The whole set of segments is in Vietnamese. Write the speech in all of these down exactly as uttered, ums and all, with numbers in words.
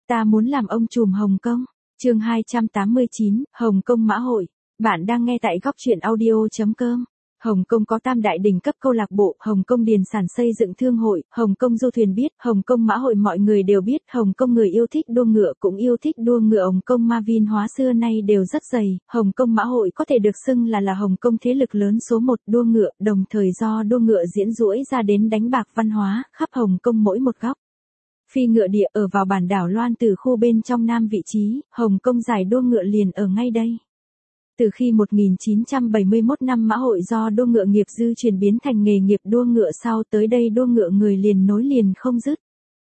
Ta muốn làm ông trùm Hồng Kông. Chương hai trăm tám mươi chín, Hồng Kông Mã hội. Bạn đang nghe tại góc truyện audio chấm com. Hồng Kông có tam đại đỉnh cấp câu lạc bộ, Hồng Kông Điền sản xây dựng thương hội, Hồng Kông du thuyền biết, Hồng Kông Mã hội mọi người đều biết, Hồng Kông người yêu thích đua ngựa cũng yêu thích đua ngựa. Hồng Kông Ma Vin hóa xưa nay đều rất dày, Hồng Kông Mã hội có thể được xưng là là Hồng Kông thế lực lớn số một đua ngựa, đồng thời do đua ngựa diễn duỗi ra đến đánh bạc văn hóa, khắp Hồng Kông mỗi một góc. Phi ngựa địa ở vào bản đảo Loan Tử khu bên trong nam vị trí, Hồng Kông giải đua ngựa liền ở ngay đây. Từ khi một nghìn chín trăm bảy mươi mốt năm Mã hội do đua ngựa nghiệp dư chuyển biến thành nghề nghiệp đua ngựa sau tới đây đua ngựa người liền nối liền không dứt.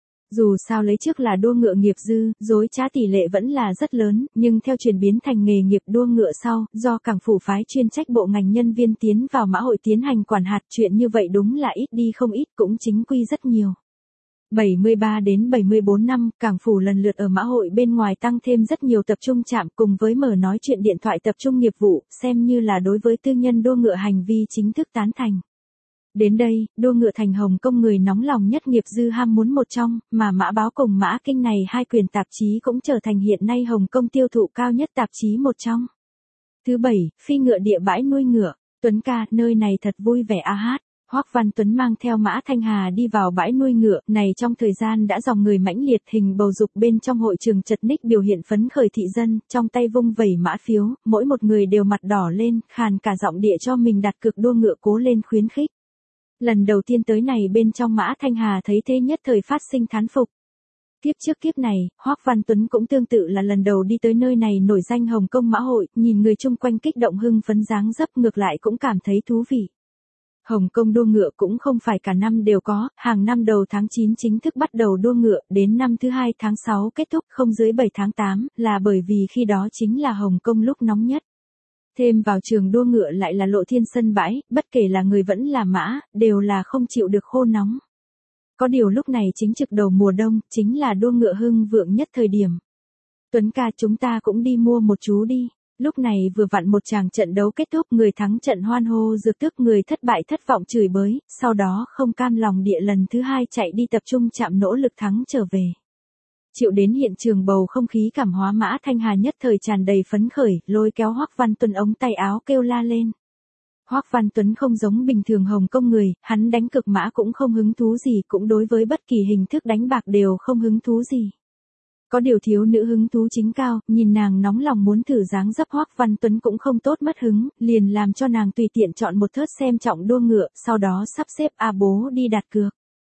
Dù sao lấy trước là đua ngựa nghiệp dư, dối trá tỷ lệ vẫn là rất lớn, nhưng theo chuyển biến thành nghề nghiệp đua ngựa sau, do cảng phủ phái chuyên trách bộ ngành nhân viên tiến vào Mã hội tiến hành quản hạt, chuyện như vậy đúng là ít đi không ít cũng chính quy rất nhiều. bảy mươi ba đến bảy mươi bốn năm, cảng phủ lần lượt ở Mã hội bên ngoài tăng thêm rất nhiều tập trung trạm cùng với mở nói chuyện điện thoại tập trung nghiệp vụ, xem như là đối với tư nhân đua ngựa hành vi chính thức tán thành. Đến đây, đua ngựa thành Hồng Kông người nóng lòng nhất nghiệp dư ham muốn một trong, mà Mã Báo cùng Mã Kinh này hai quyền tạp chí cũng trở thành hiện nay Hồng Kông tiêu thụ cao nhất tạp chí một trong. Thứ bảy, phi ngựa địa bãi nuôi ngựa, Tuấn ca, nơi này thật vui vẻ a hát. Hoắc Văn Tuấn mang theo Mã Thanh Hà đi vào bãi nuôi ngựa, này trong thời gian đã dòng người mãnh liệt, hình bầu dục bên trong hội trường chật ních biểu hiện phấn khởi thị dân, trong tay vung vẩy mã phiếu, mỗi một người đều mặt đỏ lên, khàn cả giọng địa cho mình đặt cược đua ngựa cố lên khuyến khích. Lần đầu tiên tới này bên trong Mã Thanh Hà thấy thế nhất thời phát sinh thán phục. Kiếp trước kiếp này, Hoắc Văn Tuấn cũng tương tự là lần đầu đi tới nơi này nổi danh Hồng Kông Mã hội, nhìn người chung quanh kích động hưng phấn dáng dấp ngược lại cũng cảm thấy thú vị. Hồng Kông đua ngựa cũng không phải cả năm đều có, hàng năm đầu tháng chín chính thức bắt đầu đua ngựa, đến năm thứ hai tháng sáu kết thúc không dưới bảy tháng tám, là bởi vì khi đó chính là Hồng Kông lúc nóng nhất. Thêm vào trường đua ngựa lại là lộ thiên sân bãi, bất kể là người vẫn là mã, đều là không chịu được khô nóng. Có điều lúc này chính trực đầu mùa đông, chính là đua ngựa hưng vượng nhất thời điểm. Tuấn ca chúng ta cũng đi mua một chú đi. Lúc này vừa vặn một tràng trận đấu kết thúc, người thắng trận hoan hô dược tức, người thất bại thất vọng chửi bới, sau đó không cam lòng địa lần thứ hai chạy đi tập trung chạm nỗ lực thắng trở về. Chịu đến hiện trường bầu không khí cảm hóa Mã Thanh Hà nhất thời tràn đầy phấn khởi, lôi kéo Hoắc Văn Tuấn ống tay áo kêu la lên. Hoắc Văn Tuấn không giống bình thường Hồng Kông người, hắn đánh cực mã cũng không hứng thú gì, cũng đối với bất kỳ hình thức đánh bạc đều không hứng thú gì. Có điều thiếu nữ hứng thú chính cao, nhìn nàng nóng lòng muốn thử dáng dấp Hoắc Văn Tuấn cũng không tốt mất hứng, liền làm cho nàng tùy tiện chọn một thớt xem trọng đua ngựa, sau đó sắp xếp A bố đi đặt cược.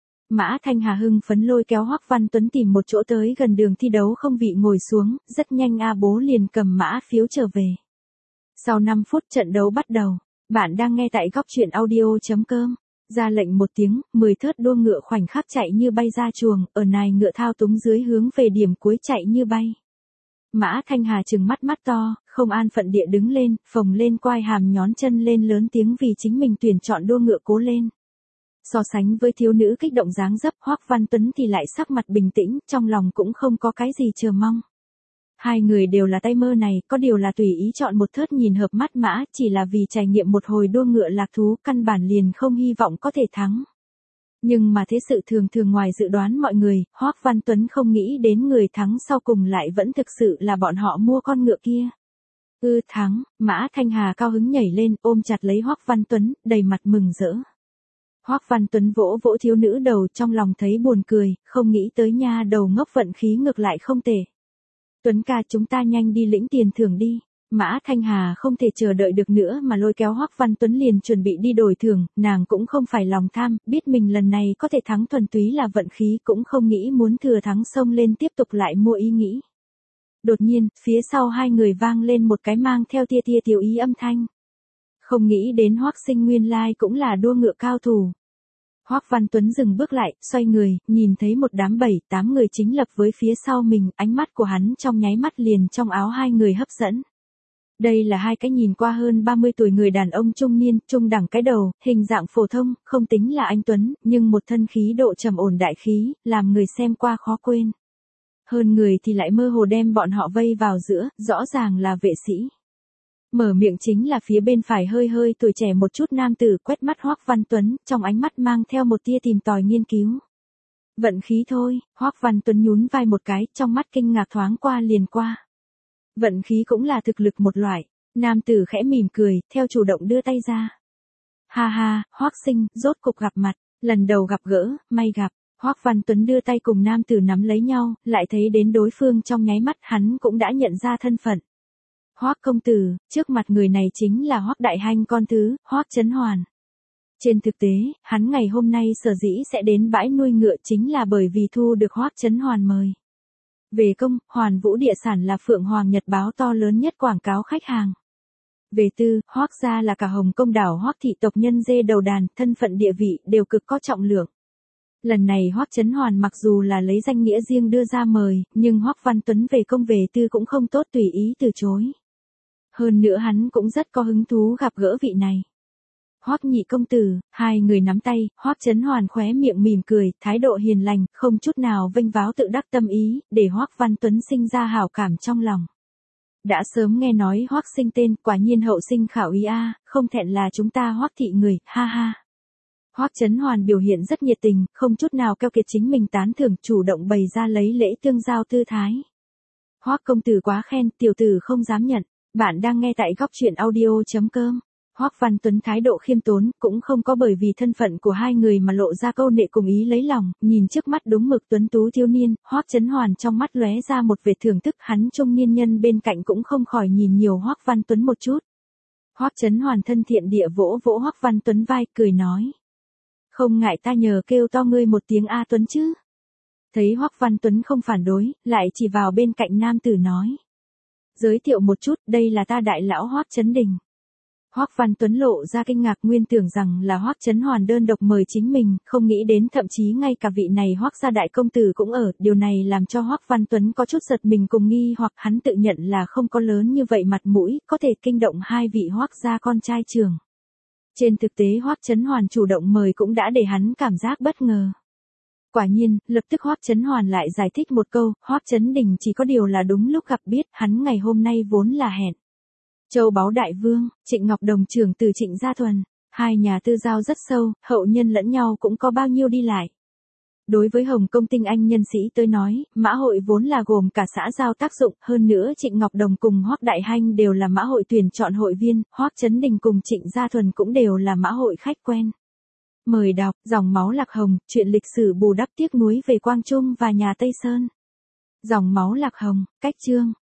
Mã Thanh Hà hưng phấn lôi kéo Hoắc Văn Tuấn tìm một chỗ tới gần đường thi đấu không vị ngồi xuống, rất nhanh A bố liền cầm mã phiếu trở về. Sau năm phút trận đấu bắt đầu, bạn đang nghe tại góc truyện audio chấm com. Ra lệnh một tiếng, mười thớt đua ngựa khoảnh khắc chạy như bay ra chuồng, ở nài ngựa thao túng dưới hướng về điểm cuối chạy như bay. Mã Thanh Hà trừng mắt mắt to, không an phận địa đứng lên, phồng lên quai hàm nhón chân lên lớn tiếng vì chính mình tuyển chọn đua ngựa cố lên. So sánh với thiếu nữ kích động dáng dấp, Hoắc Văn Tuấn thì lại sắc mặt bình tĩnh, trong lòng cũng không có cái gì chờ mong. Hai người đều là tay mơ này, có điều là tùy ý chọn một thớt nhìn hợp mắt mã, chỉ là vì trải nghiệm một hồi đua ngựa lạc thú, căn bản liền không hy vọng có thể thắng. Nhưng mà thế sự thường thường ngoài dự đoán mọi người, Hoắc Văn Tuấn không nghĩ đến người thắng sau cùng lại vẫn thực sự là bọn họ mua con ngựa kia. Ư thắng, Mã Thanh Hà cao hứng nhảy lên, ôm chặt lấy Hoắc Văn Tuấn, đầy mặt mừng rỡ. Hoắc Văn Tuấn vỗ vỗ thiếu nữ đầu, trong lòng thấy buồn cười, không nghĩ tới nha đầu ngốc vận khí ngược lại không tệ. Tuấn ca chúng ta nhanh đi lĩnh tiền thưởng đi. Mã Thanh Hà không thể chờ đợi được nữa mà lôi kéo Hoắc Văn Tuấn liền chuẩn bị đi đổi thưởng, nàng cũng không phải lòng tham, biết mình lần này có thể thắng thuần túy là vận khí, cũng không nghĩ muốn thừa thắng xông lên tiếp tục lại mua ý nghĩ. Đột nhiên, phía sau hai người vang lên một cái mang theo tia tia tiểu ý âm thanh. Không nghĩ đến Hoắc Sinh nguyên lai cũng là đua ngựa cao thủ. Hoắc Văn Tuấn dừng bước lại, xoay người, nhìn thấy một đám bảy, tám người chính lập với phía sau mình, ánh mắt của hắn trong nháy mắt liền trong áo hai người hấp dẫn. Đây là hai cái nhìn qua hơn ba mươi tuổi người đàn ông trung niên, trung đẳng cái đầu, hình dạng phổ thông, không tính là anh Tuấn, nhưng một thân khí độ trầm ổn đại khí, làm người xem qua khó quên. Hơn người thì lại mơ hồ đem bọn họ vây vào giữa, rõ ràng là vệ sĩ. Mở miệng chính là phía bên phải hơi hơi tuổi trẻ một chút nam tử, quét mắt Hoắc Văn Tuấn, trong ánh mắt mang theo một tia tìm tòi nghiên cứu. Vận khí thôi, Hoắc Văn Tuấn nhún vai một cái, trong mắt kinh ngạc thoáng qua liền qua. Vận khí cũng là thực lực một loại, nam tử khẽ mỉm cười, theo chủ động đưa tay ra. Ha ha, Hoắc sinh, rốt cục gặp mặt, lần đầu gặp gỡ, may gặp. Hoắc Văn Tuấn đưa tay cùng nam tử nắm lấy nhau, lại thấy đến đối phương trong nháy mắt hắn cũng đã nhận ra thân phận. Hoắc công tử, trước mặt người này chính là Hoắc đại hanh con thứ, Hoắc Chấn Hoàn. Trên thực tế, hắn ngày hôm nay sở dĩ sẽ đến bãi nuôi ngựa chính là bởi vì thu được Hoắc Chấn Hoàn mời. Về công, Hoàn Vũ Địa Sản là Phượng Hoàng Nhật báo to lớn nhất quảng cáo khách hàng. Về tư, Hoắc gia là cả Hồng Công đảo Hoắc thị tộc nhân dê đầu đàn, thân phận địa vị đều cực có trọng lượng. Lần này Hoắc Chấn Hoàn mặc dù là lấy danh nghĩa riêng đưa ra mời, nhưng Hoắc Văn Tuấn về công về tư cũng không tốt tùy ý từ chối. Hơn nữa hắn cũng rất có hứng thú gặp gỡ vị này. Hoắc nhị công tử, hai người nắm tay, Hoắc Chấn Hoàn khóe miệng mỉm cười, thái độ hiền lành, không chút nào vênh váo tự đắc tâm ý, để Hoắc Văn Tuấn sinh ra hảo cảm trong lòng. Đã sớm nghe nói Hoắc sinh tên, quả nhiên hậu sinh khảo ý a, không thẹn là chúng ta Hoắc thị người, ha ha. Hoắc Chấn Hoàn biểu hiện rất nhiệt tình, không chút nào keo kiệt chính mình tán thưởng, chủ động bày ra lấy lễ tương giao tư thái. Hoắc công tử quá khen, tiểu tử không dám nhận. Bạn đang nghe tại góc truyện audio chấm com. Hoắc Văn Tuấn thái độ khiêm tốn, cũng không có bởi vì thân phận của hai người mà lộ ra câu nệ cùng ý lấy lòng, nhìn trước mắt đúng mực tuấn tú thiếu niên, Hoắc Chấn Hoàn trong mắt lóe ra một vệt thưởng thức, hắn trung niên nhân bên cạnh cũng không khỏi nhìn nhiều Hoắc Văn Tuấn một chút. Hoắc Chấn Hoàn thân thiện địa vỗ vỗ Hoắc Văn Tuấn vai, cười nói: "Không ngại ta nhờ kêu to ngươi một tiếng A Tuấn chứ?" Thấy Hoắc Văn Tuấn không phản đối, lại chỉ vào bên cạnh nam tử nói: "Giới thiệu một chút, đây là ta đại lão Hoắc Chấn Đình." Hoắc Văn Tuấn lộ ra kinh ngạc, nguyên tưởng rằng là Hoắc Chấn Hoàn đơn độc mời chính mình, không nghĩ đến thậm chí ngay cả vị này Hoắc gia đại công tử cũng ở, điều này làm cho Hoắc Văn Tuấn có chút giật mình cùng nghi hoặc, hắn tự nhận là không có lớn như vậy mặt mũi, có thể kinh động hai vị Hoắc gia con trai trưởng. Trên thực tế Hoắc Chấn Hoàn chủ động mời cũng đã để hắn cảm giác bất ngờ. Quả nhiên, lập tức Hoắc Chấn Hoàn lại giải thích một câu, Hoắc Chấn Đình chỉ có điều là đúng lúc gặp biết, hắn ngày hôm nay vốn là hẹn Châu Báu Đại Vương, Trịnh Ngọc Đồng trưởng từ Trịnh Gia Thuần, hai nhà tư giao rất sâu, hậu nhân lẫn nhau cũng có bao nhiêu đi lại. Đối với Hồng Công tinh anh nhân sĩ tới nói, mã hội vốn là gồm cả xã giao tác dụng, hơn nữa Trịnh Ngọc Đồng cùng Hoắc Đại Hanh đều là mã hội tuyển chọn hội viên, Hoắc Chấn Đình cùng Trịnh Gia Thuần cũng đều là mã hội khách quen. Mời đọc, Dòng máu Lạc Hồng, chuyện lịch sử bù đắp tiếc nuối về Quang Trung và nhà Tây Sơn. Dòng máu Lạc Hồng, cách chương.